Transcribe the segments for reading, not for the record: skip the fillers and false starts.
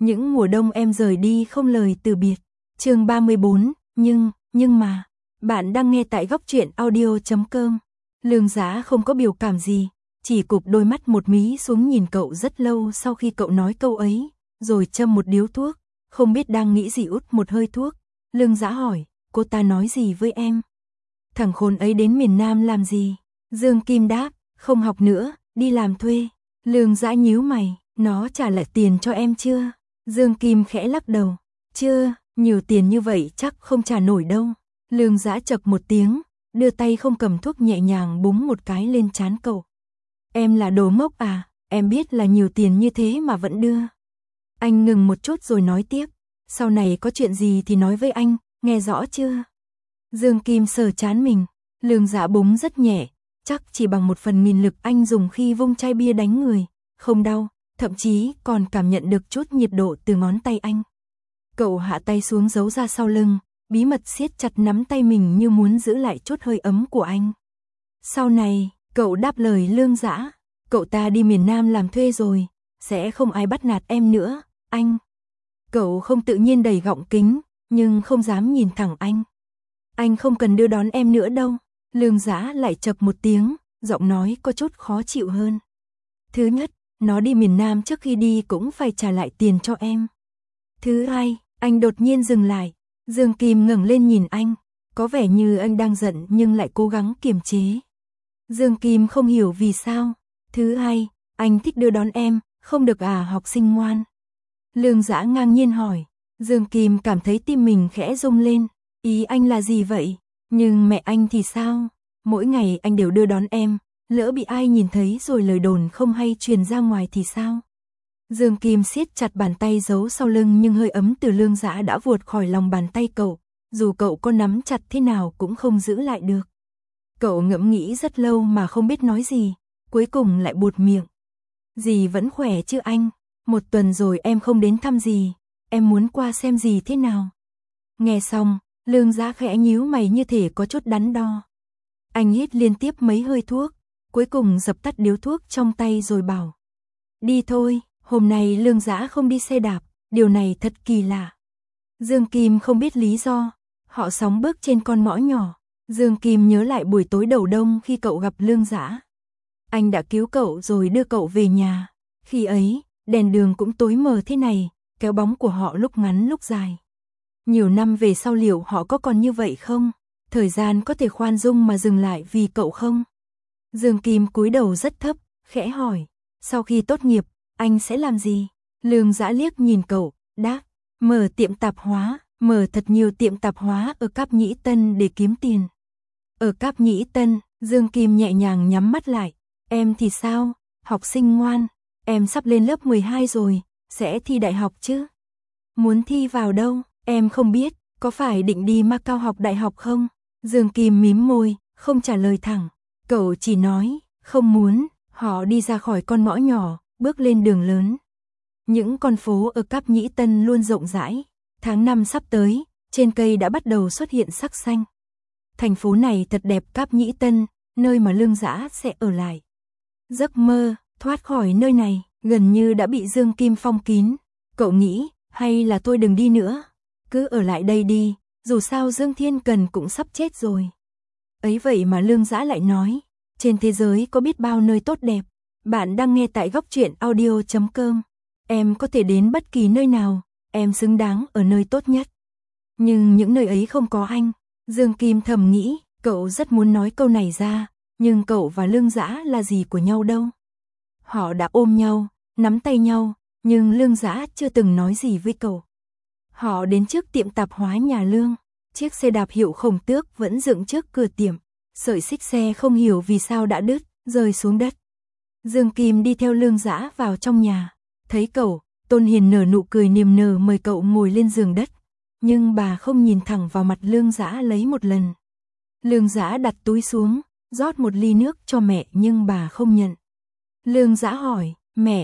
Những mùa đông em rời đi không lời từ biệt. Chương 34, nhưng mà, bạn đang nghe tại góc truyện audio.com. Lương Dã không có biểu cảm gì, chỉ cụp đôi mắt một mí xuống nhìn cậu rất lâu sau khi cậu nói câu ấy, rồi châm một điếu thuốc, không biết đang nghĩ gì út một hơi thuốc. Lương Dã hỏi, cô ta nói gì với em? Thằng khốn ấy đến miền Nam làm gì? Dương Kim đáp, không học nữa, đi làm thuê. Lương Dã nhíu mày, nó trả lại tiền cho em chưa? Dương Kim khẽ lắc đầu, chưa, nhiều tiền như vậy chắc không trả nổi đâu. Lương Dã chậc một tiếng, đưa tay không cầm thuốc nhẹ nhàng búng một cái lên trán cậu. Em là đồ ngốc à, em biết là nhiều tiền như thế mà vẫn đưa. Anh ngừng một chút rồi nói tiếp, sau này có chuyện gì thì nói với anh, nghe rõ chưa? Dương Kim sờ trán mình, Lương Dã búng rất nhẹ, chắc chỉ bằng 1/1000 lực anh dùng khi vung chai bia đánh người, không đau, thậm chí còn cảm nhận được chút nhiệt độ từ ngón tay anh. Cậu hạ tay xuống giấu ra sau lưng, bí mật siết chặt nắm tay mình như muốn giữ lại chút hơi ấm của anh. Sau này, cậu đáp lời Lương Dã, cậu ta đi miền Nam làm thuê rồi, sẽ không ai bắt nạt em nữa, anh. Cậu không tự nhiên đẩy gọng kính, nhưng không dám nhìn thẳng anh. Anh không cần đưa đón em nữa đâu. Lương Dã lại chậc một tiếng, giọng nói có chút khó chịu hơn. Thứ nhất, nó đi miền Nam trước khi đi cũng phải trả lại tiền cho em. Thứ hai, anh đột nhiên dừng lại. Dương Kim ngẩng lên nhìn anh, có vẻ như anh đang giận nhưng lại cố gắng kiềm chế. Dương Kim không hiểu vì sao. Thứ hai, anh thích đưa đón em, không được à học sinh ngoan? Lương Dã ngang nhiên hỏi. Dương Kim cảm thấy tim mình khẽ rung lên. Ý anh là gì vậy? Nhưng mẹ anh thì sao? Mỗi ngày anh đều đưa đón em, lỡ bị ai nhìn thấy rồi lời đồn không hay truyền ra ngoài thì sao? Dương Kim siết chặt bàn tay giấu sau lưng nhưng hơi ấm từ Lương Dã đã vụt khỏi lòng bàn tay cậu, dù cậu có nắm chặt thế nào cũng không giữ lại được. Cậu ngẫm nghĩ rất lâu mà không biết nói gì, cuối cùng lại buột miệng. Dì vẫn khỏe chứ anh? 1 tuần rồi em không đến thăm dì, em muốn qua xem dì thế nào. Nghe xong, Lương Dã khẽ nhíu mày như thể có chút đắn đo. Anh hít liên tiếp mấy hơi thuốc, cuối cùng dập tắt điếu thuốc trong tay rồi bảo. Đi thôi, hôm nay Lương Dã không đi xe đạp, điều này thật kỳ lạ. Dương Kim không biết lý do, họ sóng bước trên con ngõ nhỏ. Dương Kim nhớ lại buổi tối đầu đông khi cậu gặp Lương Dã. Anh đã cứu cậu rồi đưa cậu về nhà. Khi ấy, đèn đường cũng tối mờ thế này, kéo bóng của họ lúc ngắn lúc dài. Nhiều năm về sau liệu họ có còn như vậy không? Thời gian có thể khoan dung mà dừng lại vì cậu không? Dương Kim cúi đầu rất thấp, khẽ hỏi. Sau khi tốt nghiệp, anh sẽ làm gì? Lương Dã liếc nhìn cậu, đáp. Mở tiệm tạp hóa, mở thật nhiều tiệm tạp hóa ở Cáp Nhĩ Tân để kiếm tiền. Ở Cáp Nhĩ Tân, Dương Kim nhẹ nhàng nhắm mắt lại. Em thì sao? Học sinh ngoan. Em sắp lên lớp 12 rồi, sẽ thi đại học chứ? Muốn thi vào đâu? Em không biết, có phải định đi Macau học đại học không? Dương Kim mím môi, không trả lời thẳng. Cậu chỉ nói, không muốn. Họ đi ra khỏi con ngõ nhỏ, bước lên đường lớn. Những con phố ở Cáp Nhĩ Tân luôn rộng rãi. Tháng 5 sắp tới, trên cây đã bắt đầu xuất hiện sắc xanh. Thành phố này thật đẹp, Cáp Nhĩ Tân, nơi mà Lương Dã sẽ ở lại. Giấc mơ thoát khỏi nơi này gần như đã bị Dương Kim phong kín. Cậu nghĩ, hay là thôi đừng đi nữa, cứ ở lại đây đi, dù sao Dương Thiên Cần cũng sắp chết rồi. Ấy vậy mà Lương Dã lại nói, trên thế giới có biết bao nơi tốt đẹp. Bạn đang nghe tại góc truyện audio.com. Em có thể đến bất kỳ nơi nào, em xứng đáng ở nơi tốt nhất. Nhưng những nơi ấy không có anh. Dương Kim thầm nghĩ, cậu rất muốn nói câu này ra, nhưng cậu và Lương Dã là gì của nhau đâu. Họ đã ôm nhau, nắm tay nhau, nhưng Lương Dã chưa từng nói gì với cậu. Họ đến trước tiệm tạp hóa nhà Lương, chiếc xe đạp hiệu Khổng Tước vẫn dựng trước cửa tiệm, sợi xích xe không hiểu vì sao đã đứt, rơi xuống đất. Dương Kim đi theo Lương Dã vào trong nhà, thấy cậu, Tôn Hiền nở nụ cười niềm nở mời cậu ngồi lên giường đất, nhưng bà không nhìn thẳng vào mặt Lương Dã lấy một lần. Lương Dã đặt túi xuống, rót một ly nước cho mẹ nhưng bà không nhận. Lương Dã hỏi,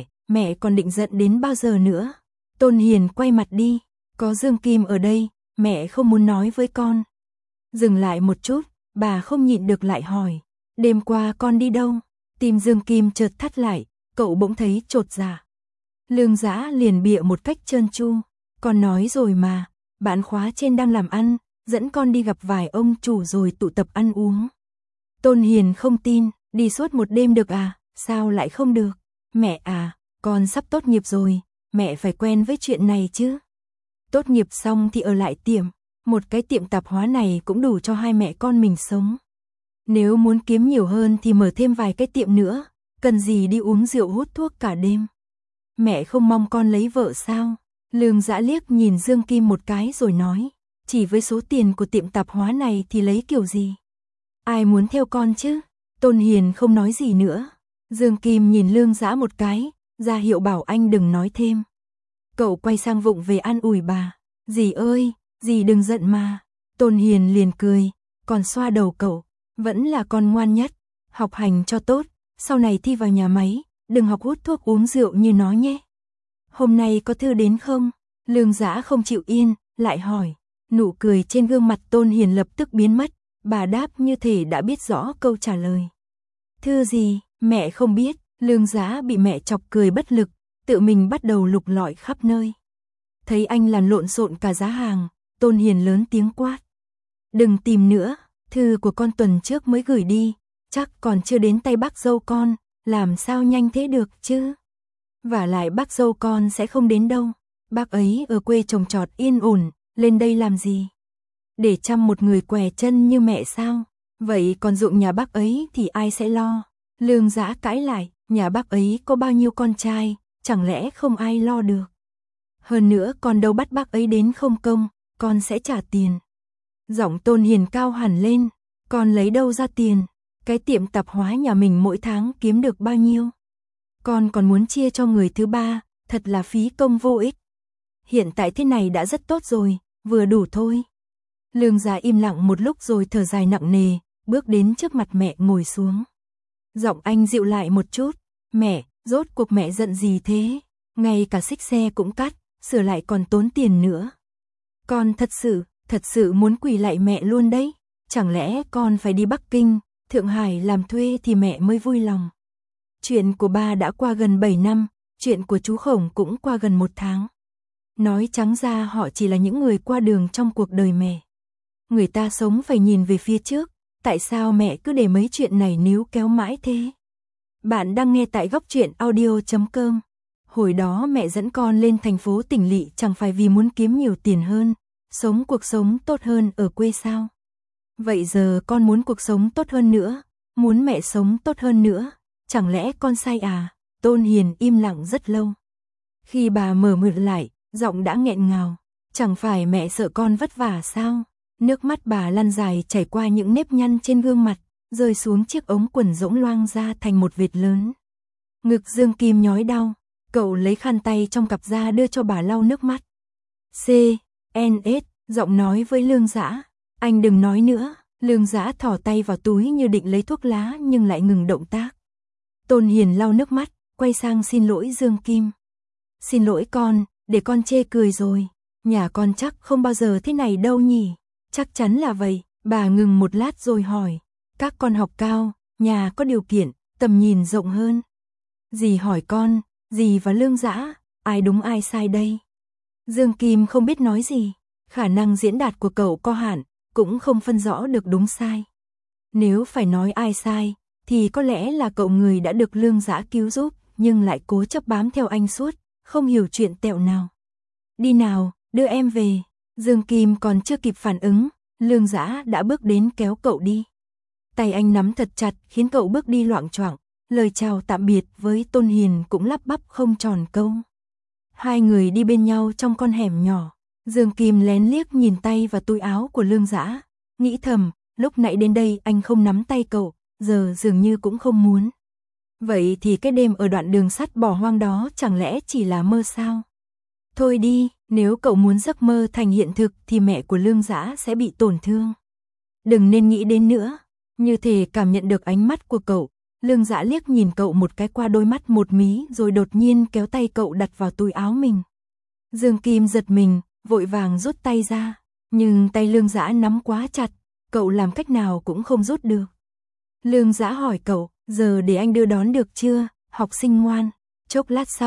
mẹ còn định giận đến bao giờ nữa? Tôn Hiền quay mặt đi, có Dương Kim ở đây, mẹ không muốn nói với con. Dừng lại một chút, bà không nhịn được lại hỏi, đêm qua con đi đâu? Tim Dương Kim chợt thắt lại, cậu bỗng thấy chột dạ. Lương Dã liền bịa một cách trơn tru. Con nói rồi mà, bạn khóa trên đang làm ăn, dẫn con đi gặp vài ông chủ rồi tụ tập ăn uống. Tôn Hiền không tin, đi suốt một đêm được à, sao lại không được? Mẹ à, con sắp tốt nghiệp rồi, mẹ phải quen với chuyện này chứ. Tốt nghiệp xong thì ở lại tiệm, một cái tiệm tạp hóa này cũng đủ cho hai mẹ con mình sống. Nếu muốn kiếm nhiều hơn thì mở thêm vài cái tiệm nữa, cần gì đi uống rượu hút thuốc cả đêm. Mẹ không mong con lấy vợ sao? Lương Dã liếc nhìn Dương Kim một cái rồi nói, chỉ với số tiền của tiệm tạp hóa này thì lấy kiểu gì? Ai muốn theo con chứ? Tôn Hiền không nói gì nữa. Dương Kim nhìn Lương Dã một cái, ra hiệu bảo anh đừng nói thêm. Cậu quay sang vụng về an ủi bà, dì ơi, dì đừng giận mà. Tôn Hiền liền cười, còn xoa đầu cậu, vẫn là con ngoan nhất, học hành cho tốt, sau này thi vào nhà máy, đừng học hút thuốc uống rượu như nó nhé. Hôm nay có thư đến không? Lương Dã không chịu yên, lại hỏi. Nụ cười trên gương mặt Tôn Hiền lập tức biến mất, bà đáp như thể đã biết rõ câu trả lời. Thư gì, mẹ không biết. Lương Dã bị mẹ chọc cười bất lực, tự mình bắt đầu lục lọi khắp nơi. Thấy anh làm lộn xộn cả giá hàng, Tôn Hiền lớn tiếng quát. Đừng tìm nữa, thư của con tuần trước mới gửi đi, chắc còn chưa đến tay bác dâu con, làm sao nhanh thế được chứ? Vả lại bác dâu con sẽ không đến đâu, bác ấy ở quê trồng trọt yên ổn, lên đây làm gì? Để chăm một người què chân như mẹ sao? Vậy còn ruộng nhà bác ấy thì ai sẽ lo? Lương Dã cãi lại, nhà bác ấy có bao nhiêu con trai, chẳng lẽ không ai lo được? Hơn nữa con đâu bắt bác ấy đến không công, con sẽ trả tiền. Giọng Tôn Hiền cao hẳn lên, con lấy đâu ra tiền? Cái tiệm tạp hóa nhà mình mỗi tháng kiếm được bao nhiêu? Con còn muốn chia cho người thứ ba, thật là phí công vô ích. Hiện tại thế này đã rất tốt rồi, vừa đủ thôi. Lương Dã im lặng một lúc rồi thở dài nặng nề, bước đến trước mặt mẹ ngồi xuống. Giọng anh dịu lại một chút, mẹ, rốt cuộc mẹ giận gì thế? Ngay cả xích xe cũng cắt, sửa lại còn tốn tiền nữa. Con thật sự muốn quỳ lại mẹ luôn đấy. Chẳng lẽ con phải đi Bắc Kinh, Thượng Hải làm thuê thì mẹ mới vui lòng. Chuyện của ba đã qua gần 7 năm, chuyện của chú Khổng cũng qua gần 1 tháng. Nói trắng ra họ chỉ là những người qua đường trong cuộc đời mẹ. Người ta sống phải nhìn về phía trước, tại sao mẹ cứ để mấy chuyện này níu kéo mãi thế? Bạn đang nghe tại Góc Truyện Audio.com. Hồi đó mẹ dẫn con lên thành phố Tỉnh Lỵ chẳng phải vì muốn kiếm nhiều tiền hơn, sống cuộc sống tốt hơn ở quê sao? Vậy giờ con muốn cuộc sống tốt hơn nữa, muốn mẹ sống tốt hơn nữa, chẳng lẽ con sai à? Tôn Hiền im lặng rất lâu. Khi bà mở miệng lại, giọng đã nghẹn ngào, chẳng phải mẹ sợ con vất vả sao? Nước mắt bà lăn dài chảy qua những nếp nhăn trên gương mặt, rơi xuống chiếc ống quần rỗng loang ra thành một vệt lớn. Ngực Dương Kim nhói đau, cậu lấy khăn tay trong cặp ra đưa cho bà lau nước mắt. C.N.S. giọng nói với Lương Dã, anh đừng nói nữa. Lương Dã thò tay vào túi như định lấy thuốc lá nhưng lại ngừng động tác. Tôn Hiền lau nước mắt, quay sang xin lỗi Dương Kim. Xin lỗi con, để con chê cười rồi. Nhà con chắc không bao giờ thế này đâu nhỉ? Chắc chắn là vậy. Bà ngừng một lát rồi hỏi. Các con học cao, nhà có điều kiện, tầm nhìn rộng hơn. Dì hỏi con, dì và Lương Dã, ai đúng ai sai đây? Dương Kim không biết nói gì. Khả năng diễn đạt của cậu có hạn, cũng không phân rõ được đúng sai. Nếu phải nói ai sai, thì có lẽ là cậu người đã được Lương Dã cứu giúp, nhưng lại cố chấp bám theo anh suốt, không hiểu chuyện tẹo nào. Đi nào, đưa em về. Dương Kim còn chưa kịp phản ứng, Lương Dã đã bước đến kéo cậu đi. Tay anh nắm thật chặt khiến cậu bước đi loạng choạng, lời chào tạm biệt với Tôn Hiền cũng lắp bắp không tròn câu. Hai người đi bên nhau trong con hẻm nhỏ. Dương Kim lén liếc nhìn tay và túi áo của Lương Dã, nghĩ thầm, lúc nãy đến đây anh không nắm tay cậu, giờ dường như cũng không muốn. Vậy thì cái đêm ở đoạn đường sắt bỏ hoang đó chẳng lẽ chỉ là mơ sao? Thôi đi, nếu cậu muốn giấc mơ thành hiện thực thì mẹ của Lương Dã sẽ bị tổn thương. Đừng nên nghĩ đến nữa. Như thể cảm nhận được ánh mắt của cậu, Lương Dã liếc nhìn cậu một cái qua đôi mắt một mí rồi đột nhiên kéo tay cậu đặt vào túi áo mình. Dương Kim giật mình, vội vàng rút tay ra, nhưng tay Lương Dã nắm quá chặt, cậu làm cách nào cũng không rút được. Lương Dã hỏi cậu, giờ để anh đưa đón được chưa, học sinh ngoan. Chốc lát sau,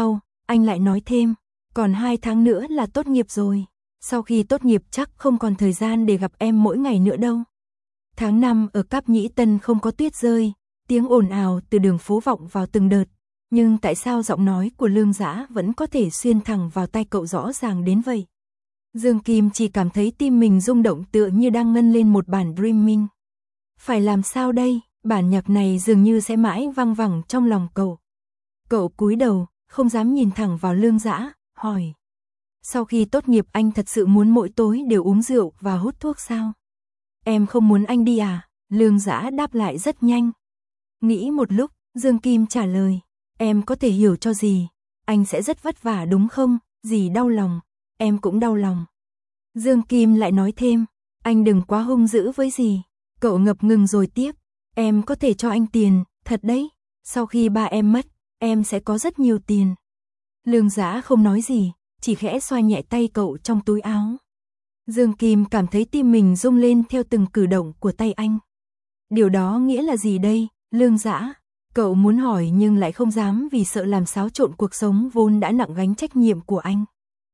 anh lại nói thêm, còn 2 tháng nữa là tốt nghiệp rồi. Sau khi tốt nghiệp chắc không còn thời gian để gặp em mỗi ngày nữa đâu. Tháng 5 ở Cáp Nhĩ Tân không có tuyết rơi, tiếng ồn ào từ đường phố vọng vào từng đợt. Nhưng tại sao giọng nói của Lương Dã vẫn có thể xuyên thẳng vào tai cậu rõ ràng đến vậy? Dương Kim chỉ cảm thấy tim mình rung động tựa như đang ngân lên một bản Dreaming. Phải làm sao đây? Bản nhạc này dường như sẽ mãi vang vẳng trong lòng cậu. Cậu cúi đầu, không dám nhìn thẳng vào Lương Dã, hỏi. Sau khi tốt nghiệp anh thật sự muốn mỗi tối đều uống rượu và hút thuốc sao? Em không muốn anh đi à? Lương Dã đáp lại rất nhanh. Nghĩ một lúc, Dương Kim trả lời. Em có thể hiểu cho gì? Anh sẽ rất vất vả đúng không? Dì đau lòng. Em cũng đau lòng. Dương Kim lại nói thêm. Anh đừng quá hung dữ với dì. Cậu ngập ngừng rồi tiếp. Em có thể cho anh tiền, thật đấy. Sau khi ba em mất, em sẽ có rất nhiều tiền. Lương Dã không nói gì, chỉ khẽ xoa nhẹ tay cậu trong túi áo. Dương Kim cảm thấy tim mình rung lên theo từng cử động của tay anh. Điều đó nghĩa là gì đây, Lương Dã? Cậu muốn hỏi nhưng lại không dám vì sợ làm xáo trộn cuộc sống vốn đã nặng gánh trách nhiệm của anh.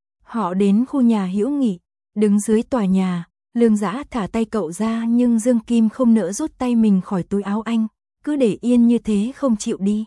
Họ đến khu nhà hữu nghị, đứng dưới tòa nhà, Lương Dã thả tay cậu ra nhưng Dương Kim không nỡ rút tay mình khỏi túi áo anh, cứ để yên như thế không chịu đi.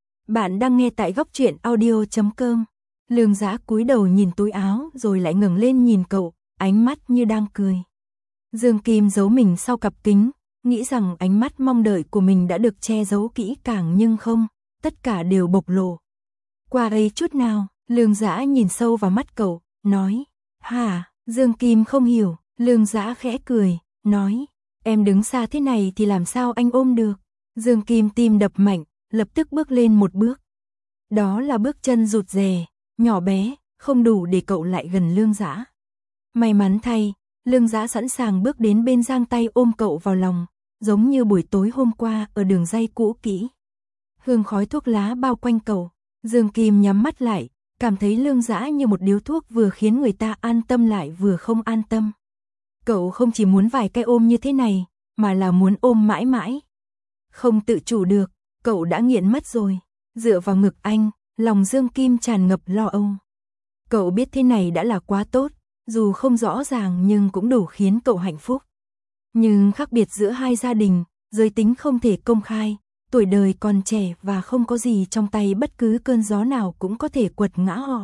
Bạn đang nghe tại Góc Truyện Audio.com. Lương Dã cúi đầu nhìn túi áo rồi lại ngẩng lên nhìn cậu, ánh mắt như đang cười. Dương Kim giấu mình sau cặp kính, nghĩ rằng ánh mắt mong đợi của mình đã được che giấu kỹ càng nhưng không, tất cả đều bộc lộ. Qua ấy chút nào, Lương Dã nhìn sâu vào mắt cậu, nói, hả? Dương Kim không hiểu, Lương Dã khẽ cười, nói, em đứng xa thế này thì làm sao anh ôm được? Dương Kim tim đập mạnh, lập tức bước lên một bước. Đó là bước chân rụt rè, nhỏ bé, không đủ để cậu lại gần Lương Dã. May mắn thay, Lương Dã sẵn sàng bước đến bên giang tay ôm cậu vào lòng, giống như buổi tối hôm qua ở đường dây cũ kỹ. Hương khói thuốc lá bao quanh cậu, Dương Kim nhắm mắt lại, cảm thấy Lương Dã như một điếu thuốc vừa khiến người ta an tâm lại vừa không an tâm. Cậu không chỉ muốn vài cái ôm như thế này, mà là muốn ôm mãi mãi. Không tự chủ được, cậu đã nghiện mất rồi. Dựa vào ngực anh, lòng Dương Kim tràn ngập lo âu. Cậu biết thế này đã là quá tốt, dù không rõ ràng nhưng cũng đủ khiến cậu hạnh phúc. Nhưng khác biệt giữa hai gia đình, giới tính không thể công khai, tuổi đời còn trẻ và không có gì trong tay, bất cứ cơn gió nào cũng có thể quật ngã họ.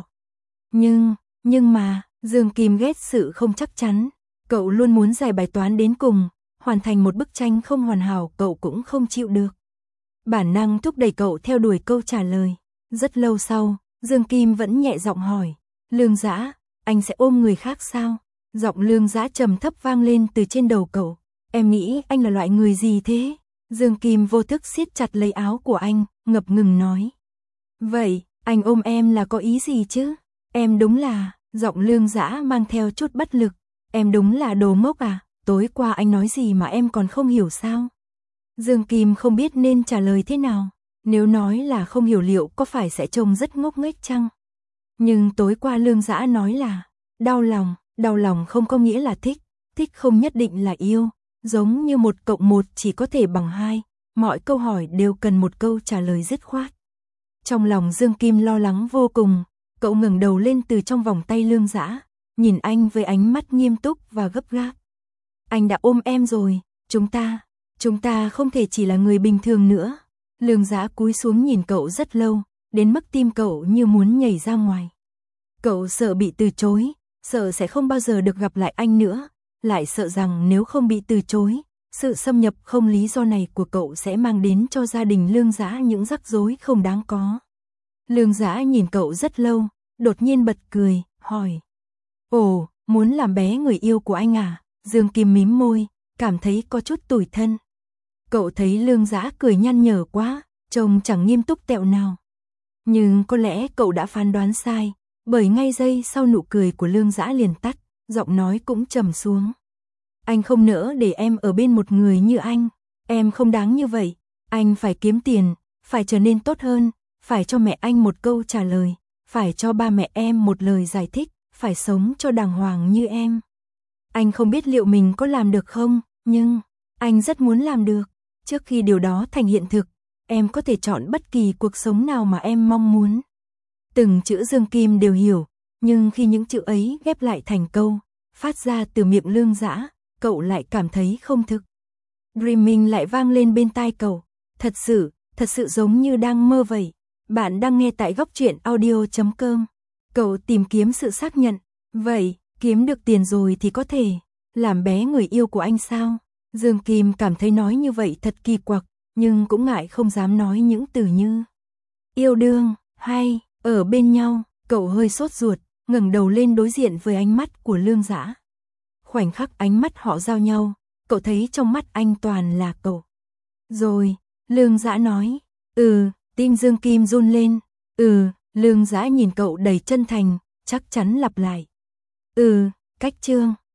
Nhưng mà, Dương Kim ghét sự không chắc chắn. Cậu luôn muốn giải bài toán đến cùng, hoàn thành một bức tranh không hoàn hảo cậu cũng không chịu được. Bản năng thúc đẩy cậu theo đuổi câu trả lời. Rất lâu sau, Dương Kim vẫn nhẹ giọng hỏi, Lương Dã, anh sẽ ôm người khác sao? Giọng Lương Dã trầm thấp vang lên từ trên đầu cậu. Em nghĩ anh là loại người gì thế? Dương Kim vô thức siết chặt lấy áo của anh, ngập ngừng nói. Vậy, anh ôm em là có ý gì chứ? Em đúng là, giọng Lương Dã mang theo chút bất lực. Em đúng là đồ ngốc à? Tối qua anh nói gì mà em còn không hiểu sao? Dương Kim không biết nên trả lời thế nào. Nếu nói là không hiểu liệu có phải sẽ trông rất ngốc nghếch chăng? Nhưng tối qua Lương Dã nói là đau lòng không có nghĩa là thích, thích không nhất định là yêu, giống như 1 + 1 chỉ có thể bằng 2, mọi câu hỏi đều cần một câu trả lời dứt khoát. Trong lòng Dương Kim lo lắng vô cùng, cậu ngẩng đầu lên từ trong vòng tay Lương Dã, nhìn anh với ánh mắt nghiêm túc và gấp gáp. Anh đã ôm em rồi, chúng ta không thể chỉ là người bình thường nữa. Lương Dã cúi xuống nhìn cậu rất lâu, đến mức tim cậu như muốn nhảy ra ngoài. Cậu sợ bị từ chối, sợ sẽ không bao giờ được gặp lại anh nữa, lại sợ rằng nếu không bị từ chối, sự xâm nhập không lý do này của cậu sẽ mang đến cho gia đình Lương Dã những rắc rối không đáng có. Lương Dã nhìn cậu rất lâu, đột nhiên bật cười, hỏi. Ồ, muốn làm bé người yêu của anh à? Dương Kim mím môi, cảm thấy có chút tủi thân. Cậu thấy Lương Dã cười nhăn nhở quá, trông chẳng nghiêm túc tẹo nào. Nhưng có lẽ cậu đã phán đoán sai, bởi ngay giây sau nụ cười của Lương Dã liền tắt, giọng nói cũng trầm xuống. Anh không nỡ để em ở bên một người như anh, em không đáng như vậy, anh phải kiếm tiền, phải trở nên tốt hơn, phải cho mẹ anh một câu trả lời, phải cho ba mẹ em một lời giải thích, phải sống cho đàng hoàng như em. Anh không biết liệu mình có làm được không, nhưng anh rất muốn làm được. Trước khi điều đó thành hiện thực, em có thể chọn bất kỳ cuộc sống nào mà em mong muốn. Từng chữ Dương Kim đều hiểu, nhưng khi những chữ ấy ghép lại thành câu, phát ra từ miệng Lương Dã, cậu lại cảm thấy không thực. Dreaming lại vang lên bên tai cậu. Thật sự giống như đang mơ vậy. Bạn đang nghe tại góc truyện audio.com. Cậu tìm kiếm sự xác nhận. Vậy, kiếm được tiền rồi thì có thể làm bé người yêu của anh sao? Dương Kim cảm thấy nói như vậy thật kỳ quặc, nhưng cũng ngại không dám nói những từ như yêu đương hay ở bên nhau. Cậu hơi sốt ruột, ngẩng đầu lên đối diện với ánh mắt của Lương Dã. Khoảnh khắc ánh mắt họ giao nhau, cậu thấy trong mắt anh toàn là cậu. Rồi, Lương Dã nói, tim Dương Kim run lên. Lương Dã nhìn cậu đầy chân thành, chắc chắn lặp lại. Cách Trương.